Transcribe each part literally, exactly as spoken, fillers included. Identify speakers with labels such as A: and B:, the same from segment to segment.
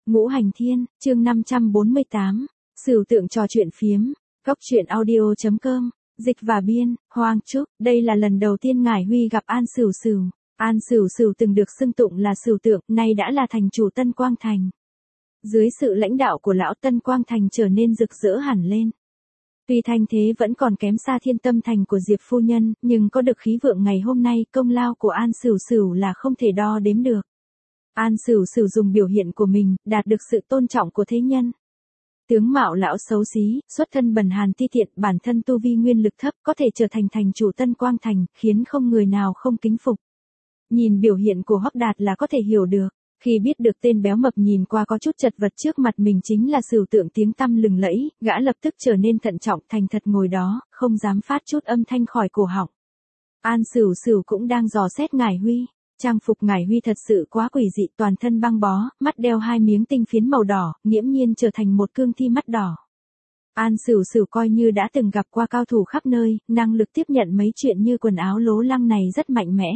A: Ngũ Hành Thiên, chương năm trăm bốn mươi tám, Sửu Tượng trò chuyện phiếm, góc truyện audio chấm com, dịch và biên, Hoang Trúc, đây là lần đầu tiên Ngải Huy gặp An Sửu Sửu. An Sửu Sửu từng được xưng tụng là Sửu Tượng, nay đã là thành chủ Tân Quang Thành. Dưới sự lãnh đạo của lão, Tân Quang Thành trở nên rực rỡ hẳn lên. Tuy thanh thế vẫn còn kém xa Thiên Tâm Thành của Diệp phu nhân, nhưng có được khí vượng ngày hôm nay, công lao của An Sửu Sửu là không thể đo đếm được. An Sửu Sửu dùng biểu hiện của mình, đạt được sự tôn trọng của thế nhân. Tướng mạo lão xấu xí, xuất thân bần hàn ti tiện, bản thân tu vi nguyên lực thấp, có thể trở thành thành chủ Tân Quang Thành, khiến không người nào không kính phục. Nhìn biểu hiện của Hoắc Đạt là có thể hiểu được. Khi biết được tên béo mập nhìn qua có chút chật vật trước mặt mình chính là Sửu Tượng tiếng tăm lừng lẫy, gã lập tức trở nên thận trọng, thành thật ngồi đó, không dám phát chút âm thanh khỏi cổ họng. An Sửu Sửu cũng đang dò xét Ngải Huy. Trang phục Ngải Huy thật sự quá quỷ dị, toàn thân băng bó, mắt đeo hai miếng tinh phiến màu đỏ, nghiễm nhiên trở thành một cương thi mắt đỏ. An Sửu Sửu coi như đã từng gặp qua cao thủ khắp nơi, năng lực tiếp nhận mấy chuyện như quần áo lố lăng này rất mạnh mẽ.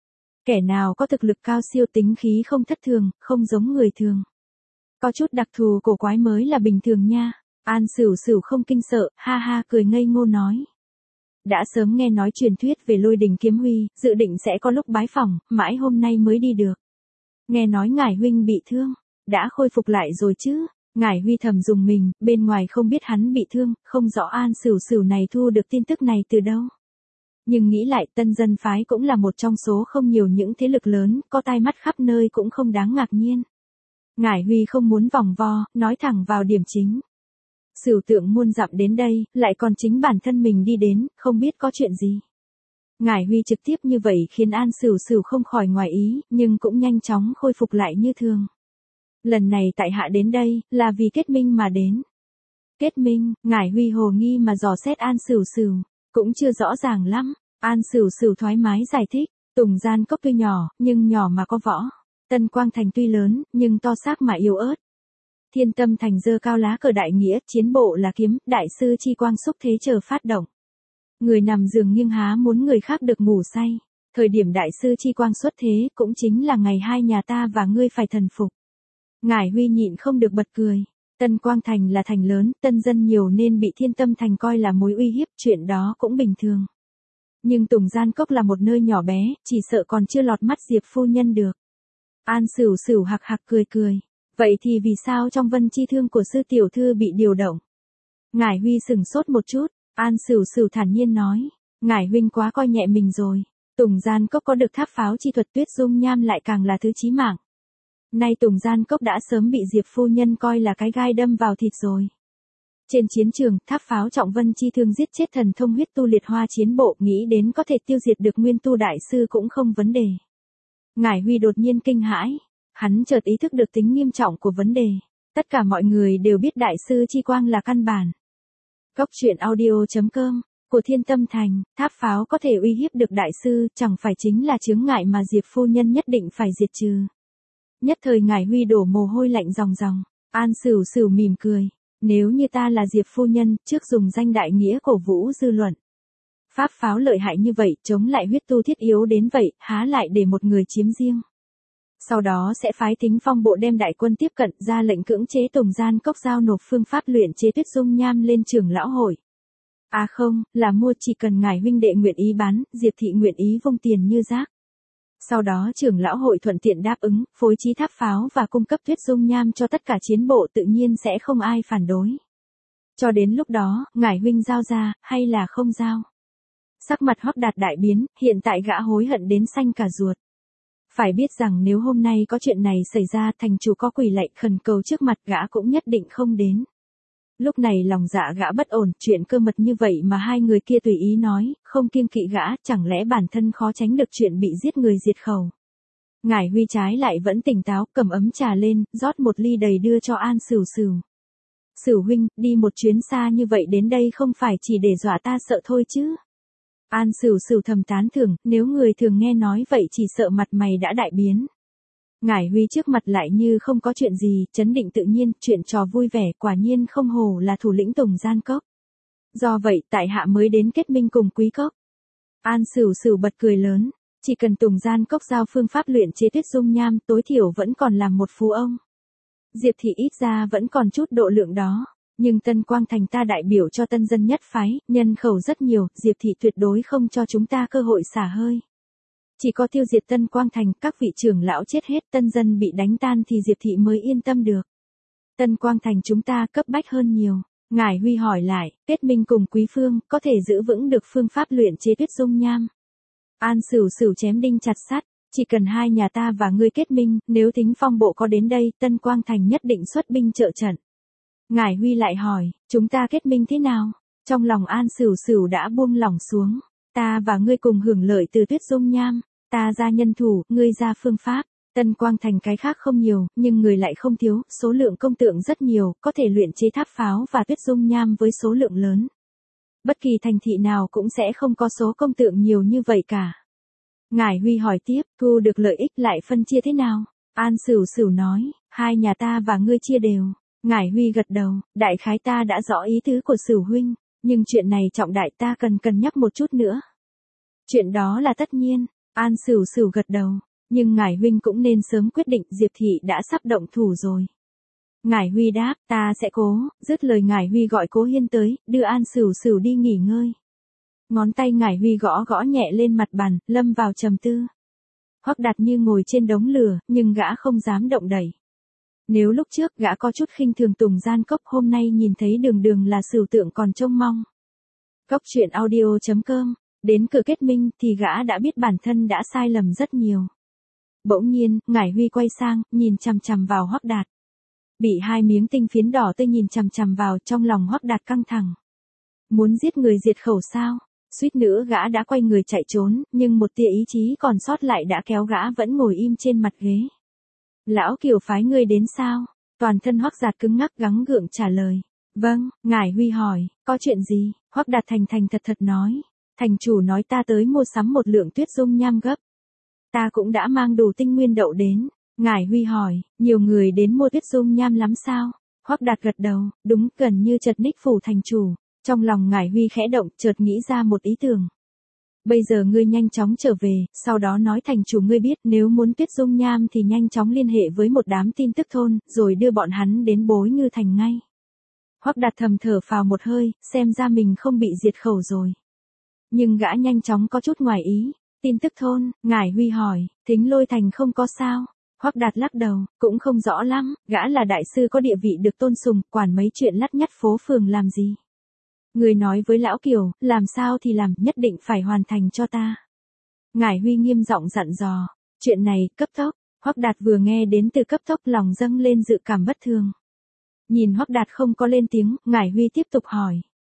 A: Kẻ nào có thực lực cao siêu, tính khí không thất thường, không giống người thường. Có chút đặc thù cổ quái mới là bình thường nha. An Sửu Sửu không kinh sợ, ha ha cười ngây ngô nói. Đã sớm nghe nói truyền thuyết về Lôi Đình Kiếm Huy, dự định sẽ có lúc bái phỏng, mãi hôm nay mới đi được. Nghe nói Ngải huynh bị thương, đã khôi phục lại rồi chứ? Ngải Huy thầm dùng mình, bên ngoài không biết hắn bị thương, không rõ An Sửu Sửu này thu được tin tức này từ đâu. Nhưng nghĩ lại, Tân Dân phái cũng là một trong số không nhiều những thế lực lớn, có tai mắt khắp nơi cũng không đáng ngạc nhiên. Ngải Huy không muốn vòng vo, nói thẳng vào điểm chính. Sửu Tượng muôn dặm đến đây, lại còn chính bản thân mình đi đến, không biết có chuyện gì. Ngải Huy trực tiếp như vậy khiến An Sửu Sửu không khỏi ngoài ý, nhưng cũng nhanh chóng khôi phục lại như thường. Lần này tại hạ đến đây, là vì kết minh mà đến. Kết minh, Ngải Huy hồ nghi mà dò xét An Sửu Sửu, cũng chưa rõ ràng lắm. An Sửu Sửu thoải mái giải thích, Tùng Gian Cốc tuy nhỏ, nhưng nhỏ mà có võ. Tân Quang Thành tuy lớn, nhưng to xác mà yếu ớt. Thiên Tâm Thành giơ cao lá cờ đại nghĩa, chiến bộ là kiếm, đại sư chi quang xúc thế chờ phát động. Người nằm giường nghiêng há muốn người khác được ngủ say. Thời điểm đại sư chi quang xuất thế, cũng chính là ngày hai nhà ta và ngươi phải thần phục. Ngải Huy nhịn không được bật cười. Tân Quang Thành là thành lớn, tân dân nhiều nên bị Thiên Tâm Thành coi là mối uy hiếp, chuyện đó cũng bình thường. Nhưng Tùng Gian Cốc là một nơi nhỏ bé, chỉ sợ còn chưa lọt mắt Diệp phu nhân được. An Sửu Sửu hạc hạc cười cười. Vậy thì vì sao trong vân chi thương của sư tiểu thư bị điều động? Ngải Huy sừng sốt một chút, An Sửu Sửu thản nhiên nói. Ngải huynh quá coi nhẹ mình rồi. Tùng Gian Cốc có được tháp pháo chi thuật, Tuyết Dung Nham lại càng là thứ chí mạng. Nay Tùng Gian Cốc đã sớm bị Diệp phu nhân coi là cái gai đâm vào thịt rồi. Trên chiến trường, tháp pháo trọng vân chi thương giết chết thần thông huyết tu liệt hoa chiến bộ, nghĩ đến có thể tiêu diệt được nguyên tu đại sư cũng không vấn đề. Ngải Huy đột nhiên kinh hãi. Hắn chợt ý thức được tính nghiêm trọng của vấn đề. Tất cả mọi người đều biết đại sư chi quang là căn bản. Góc truyện audio chấm com, của Thiên Tâm Thành, tháp pháo có thể uy hiếp được đại sư, chẳng phải chính là chướng ngại mà Diệp phu nhân nhất định phải diệt trừ. Nhất thời Ngải Huy đổ mồ hôi lạnh ròng ròng. An Sửu Sửu mỉm cười. Nếu như ta là Diệp phu nhân, trước dùng danh đại nghĩa cổ vũ dư luận. Pháp pháo lợi hại như vậy, chống lại huyết tu thiết yếu đến vậy, há lại để một người chiếm riêng. Sau đó sẽ phái Thính Phong bộ đem đại quân tiếp cận, ra lệnh cưỡng chế Tùng Gian Cốc giao nộp phương pháp luyện chế Tuyết Dung Nham lên trưởng lão hội. À không, là mua, chỉ cần Ngải huynh đệ nguyện ý bán, Diệp thị nguyện ý vung tiền như rác. Sau đó trưởng lão hội thuận tiện đáp ứng, phối trí tháp pháo và cung cấp Tuyết Dung Nham cho tất cả chiến bộ, tự nhiên sẽ không ai phản đối. Cho đến lúc đó, Ngải huynh giao ra, hay là không giao? Sắc mặt Hoắc Đạt đại biến, hiện tại gã hối hận đến xanh cả ruột. Phải biết rằng nếu hôm nay có chuyện này xảy ra, thành chủ có quỳ lạy khẩn cầu trước mặt gã cũng nhất định không đến. Lúc này lòng dạ gã bất ổn, chuyện cơ mật như vậy mà hai người kia tùy ý nói, không kiêng kỵ gã, chẳng lẽ bản thân khó tránh được chuyện bị giết người diệt khẩu. Ngải Huy trái lại vẫn tỉnh táo, cầm ấm trà lên, rót một ly đầy đưa cho An Sửu Sửu. Sửu huynh, đi một chuyến xa như vậy đến đây không phải chỉ để dọa ta sợ thôi chứ. An Sửu Sửu thầm tán thưởng, nếu người thường nghe nói vậy chỉ sợ mặt mày đã đại biến. Ngải Huy trước mặt lại như không có chuyện gì, trấn định tự nhiên, chuyện trò vui vẻ, quả nhiên không hổ là thủ lĩnh Tùng Gian Cốc. Do vậy, tại hạ mới đến kết minh cùng Quý Cốc. An Sửu Sửu bật cười lớn, chỉ cần Tùng Gian Cốc giao phương pháp luyện chế Tuyết Dung Nham, tối thiểu vẫn còn làm một phú ông. Diệp thị ít ra vẫn còn chút độ lượng đó. Nhưng Tân Quang Thành ta đại biểu cho tân dân nhất phái, nhân khẩu rất nhiều, Diệp thị tuyệt đối không cho chúng ta cơ hội xả hơi. Chỉ có tiêu diệt Tân Quang Thành, các vị trưởng lão chết hết, tân dân bị đánh tan thì Diệp thị mới yên tâm được. Tân Quang Thành chúng ta cấp bách hơn nhiều. Ngải Huy hỏi lại, kết minh cùng Quý Phương, có thể giữ vững được phương pháp luyện chế tuyết dung nham. An Sửu Sửu chém đinh chặt sắt, chỉ cần hai nhà ta và ngươi kết minh, nếu Thính Phong bộ có đến đây, Tân Quang Thành nhất định xuất binh trợ trận. Ngải Huy lại hỏi, chúng ta kết minh thế nào? Trong lòng An Sửu Sửu đã buông lỏng xuống, ta và ngươi cùng hưởng lợi từ tuyết dung nham, ta ra nhân thủ, ngươi ra phương pháp. Tân Quang Thành cái khác không nhiều, nhưng người lại không thiếu, số lượng công tượng rất nhiều, có thể luyện chế tháp pháo và tuyết dung nham với số lượng lớn. Bất kỳ thành thị nào cũng sẽ không có số công tượng nhiều như vậy cả. Ngải Huy hỏi tiếp, thu được lợi ích lại phân chia thế nào? An Sửu Sửu nói, hai nhà ta và ngươi chia đều. Ngải Huy gật đầu, đại khái ta đã rõ ý tứ của Sửu huynh, nhưng chuyện này trọng đại ta cần cân nhắc một chút nữa. Chuyện đó là tất nhiên, An Sửu Sửu gật đầu. Nhưng Ngải huynh cũng nên sớm quyết định, Diệp thị đã sắp động thủ rồi. Ngải Huy đáp, ta sẽ cố, dứt lời Ngải Huy gọi Cố Hiên tới, đưa An Sửu Sửu đi nghỉ ngơi. Ngón tay Ngải Huy gõ gõ nhẹ lên mặt bàn, lâm vào trầm tư. Hoắc Đạt như ngồi trên đống lửa, nhưng gã không dám động đẩy. Nếu lúc trước gã có chút khinh thường Tùng Gian Cốc, hôm nay nhìn thấy đường đường là Sửu tượng còn trông mong. Cốc truyện audio chấm com, đến cửa kết minh thì gã đã biết bản thân đã sai lầm rất nhiều. Bỗng nhiên, Ngải Huy quay sang, nhìn chằm chằm vào Hoắc Đạt. Bị hai miếng tinh phiến đỏ tươi nhìn chằm chằm vào, trong lòng Hoắc Đạt căng thẳng. Muốn giết người diệt khẩu sao? Suýt nữa gã đã quay người chạy trốn, nhưng một tia ý chí còn sót lại đã kéo gã vẫn ngồi im trên mặt ghế. Lão Kiều phái ngươi đến sao? Toàn thân Hoắc Đạt cứng ngắc gắng gượng trả lời. Vâng, Ngải Huy hỏi, có chuyện gì? Hoắc Đạt thành thành thật thật nói. Thành chủ nói ta tới mua sắm một lượng tuyết dung nham gấp. Ta cũng đã mang đủ tinh nguyên đậu đến. Ngải Huy hỏi, nhiều người đến mua tuyết dung nham lắm sao? Hoắc Đạt gật đầu, đúng, gần như chật ních phủ thành chủ. Trong lòng Ngải Huy khẽ động, chợt nghĩ ra một ý tưởng. Bây giờ ngươi nhanh chóng trở về, sau đó nói thành chủ ngươi biết, nếu muốn tuyết dung nham thì nhanh chóng liên hệ với một đám tin tức thôn, rồi đưa bọn hắn đến Bối Ngư Thành ngay. Hoắc Đạt thầm thở phào một hơi, xem ra mình không bị diệt khẩu rồi. Nhưng gã nhanh chóng có chút ngoài ý. Tin tức thôn, Ngải Huy hỏi, Thính Lôi Thành không có sao? Hoắc Đạt lắc đầu, cũng không rõ lắm, gã là đại sư có địa vị được tôn sùng, quản mấy chuyện lắt nhắt phố phường làm gì. Người nói với Lão Kiều, làm sao thì làm, nhất định phải hoàn thành cho ta. Ngải Huy nghiêm giọng dặn dò, chuyện này, cấp tốc. Hoắc Đạt vừa nghe đến từ cấp tốc lòng dâng lên dự cảm bất thường. Nhìn Hoắc Đạt không có lên tiếng, Ngải Huy tiếp tục hỏi.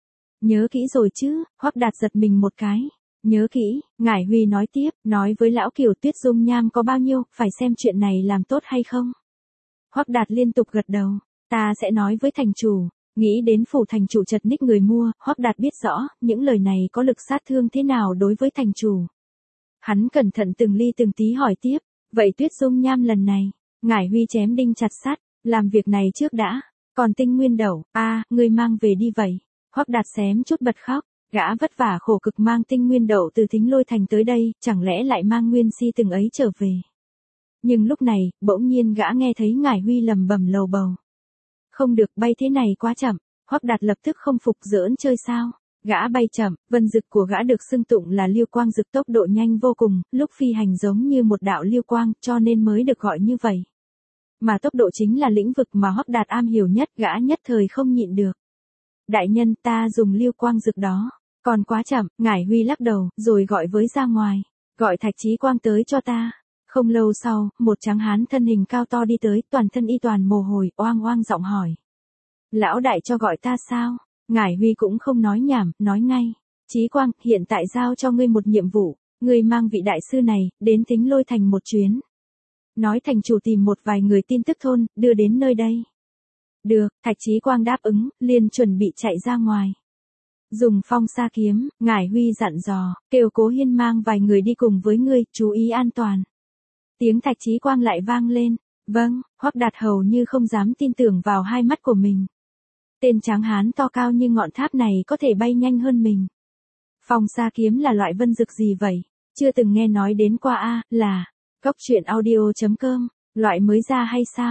A: Nhớ kỹ rồi chứ? Hoắc Đạt giật mình một cái. Nhớ kỹ, Ngải Huy nói tiếp, nói với Lão Kiều tuyết dung nham có bao nhiêu, phải xem chuyện này làm tốt hay không. Hoắc Đạt liên tục gật đầu, ta sẽ nói với thành chủ. Nghĩ đến phủ thành chủ chật ních người mua, Hoắc Đạt biết rõ, những lời này có lực sát thương thế nào đối với thành chủ. Hắn cẩn thận từng ly từng tí hỏi tiếp, vậy tuyết dung nham lần này, Ngải Huy chém đinh chặt sắt, làm việc này trước đã, còn tinh nguyên đậu, a, à, ngươi mang về đi vậy. Hoắc Đạt xém chút bật khóc, gã vất vả khổ cực mang tinh nguyên đậu từ Thính Lôi Thành tới đây, chẳng lẽ lại mang nguyên si từng ấy trở về. Nhưng lúc này, bỗng nhiên gã nghe thấy Ngải Huy lầm bầm lầu bầu. Không được, bay thế này quá chậm. Hoắc Đạt lập tức không phục, giỡn chơi sao? Gã bay chậm, vân dực của gã được xưng tụng là liêu quang dực, tốc độ nhanh vô cùng, lúc phi hành giống như một đạo liêu quang, cho nên mới được gọi như vậy. Mà tốc độ chính là lĩnh vực mà Hoắc Đạt am hiểu nhất, gã nhất thời không nhịn được. Đại nhân, ta dùng liêu quang dực đó, còn quá chậm. Ngải Huy lắc đầu, rồi gọi với ra ngoài, gọi Thạch Chí Quang tới cho ta. Không lâu sau, một tráng hán thân hình cao to đi tới, toàn thân y toàn mồ hôi, oang oang giọng hỏi. Lão đại cho gọi ta sao? Ngải Huy cũng không nói nhảm, nói ngay. Chí Quang, hiện tại giao cho ngươi một nhiệm vụ, ngươi mang vị đại sư này, đến Thính Lôi Thành một chuyến. Nói thành chủ tìm một vài người tin tức thôn, đưa đến nơi đây. Được, Thạch Chí Quang đáp ứng, liền chuẩn bị chạy ra ngoài. Dùng phong sa kiếm, Ngải Huy dặn dò, kêu Cố Hiên mang vài người đi cùng với ngươi, chú ý an toàn. Tiếng Thạch Chí Quang lại vang lên. Vâng, Hoắc Đạt hầu như không dám tin tưởng vào hai mắt của mình. Tên tráng hán to cao như ngọn tháp này có thể bay nhanh hơn mình. Phong sa kiếm là loại vân dực gì vậy? Chưa từng nghe nói đến qua a, là Cốc truyện audio chấm com, loại mới ra hay sao?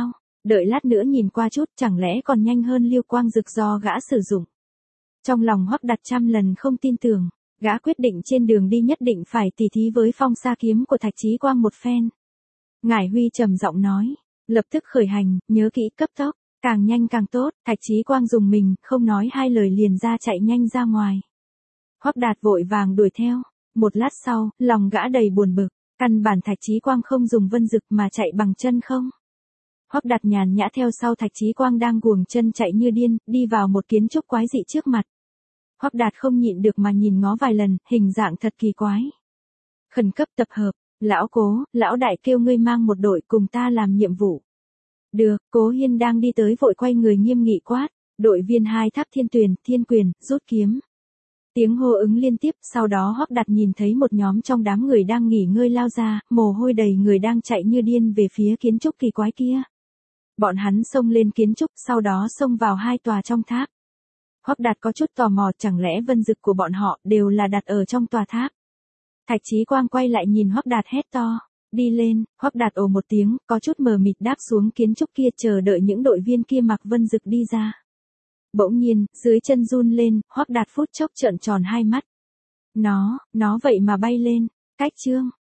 A: Đợi lát nữa nhìn qua chút, chẳng lẽ còn nhanh hơn Liêu Quang Dực do gã sử dụng. Trong lòng Hoắc Đạt trăm lần không tin tưởng, gã quyết định trên đường đi nhất định phải tỉ thí với phong sa kiếm của Thạch Chí Quang một phen. Ngải Huy trầm giọng nói, lập tức khởi hành, nhớ kỹ cấp tốc, càng nhanh càng tốt. Thạch Chí Quang dùng mình, không nói hai lời liền ra chạy nhanh ra ngoài. Hoắc Đạt vội vàng đuổi theo, một lát sau, lòng gã đầy buồn bực, căn bản Thạch Chí Quang không dùng vân dực mà chạy bằng chân không. Hoắc Đạt nhàn nhã theo sau Thạch Chí Quang đang guồng chân chạy như điên, đi vào một kiến trúc quái dị trước mặt. Hoắc Đạt không nhịn được mà nhìn ngó vài lần, hình dạng thật kỳ quái. Khẩn cấp tập hợp, lão Cố, lão đại kêu ngươi mang một đội cùng ta làm nhiệm vụ. Được, Cố Hiên đang đi tới vội quay người nghiêm nghị quát, đội viên hai tháp thiên tuyền, thiên quyền, rút kiếm. Tiếng hô ứng liên tiếp, sau đó Hoắc Đạt nhìn thấy một nhóm trong đám người đang nghỉ ngơi lao ra, mồ hôi đầy người đang chạy như điên về phía kiến trúc kỳ quái kia. Bọn hắn xông lên kiến trúc, sau đó xông vào hai tòa trong tháp. Hoắc Đạt có chút tò mò, chẳng lẽ vân dực của bọn họ đều là đặt ở trong tòa tháp. Thạch Chí Quang quay lại nhìn Hoắc Đạt hét to, đi lên. Hoắc Đạt ồ một tiếng, có chút mờ mịt đáp xuống kiến trúc kia chờ đợi những đội viên kia mặc vân dực đi ra. Bỗng nhiên, dưới chân run lên, Hoắc Đạt phút chốc trợn tròn hai mắt. Nó, nó vậy mà bay lên, cách chương.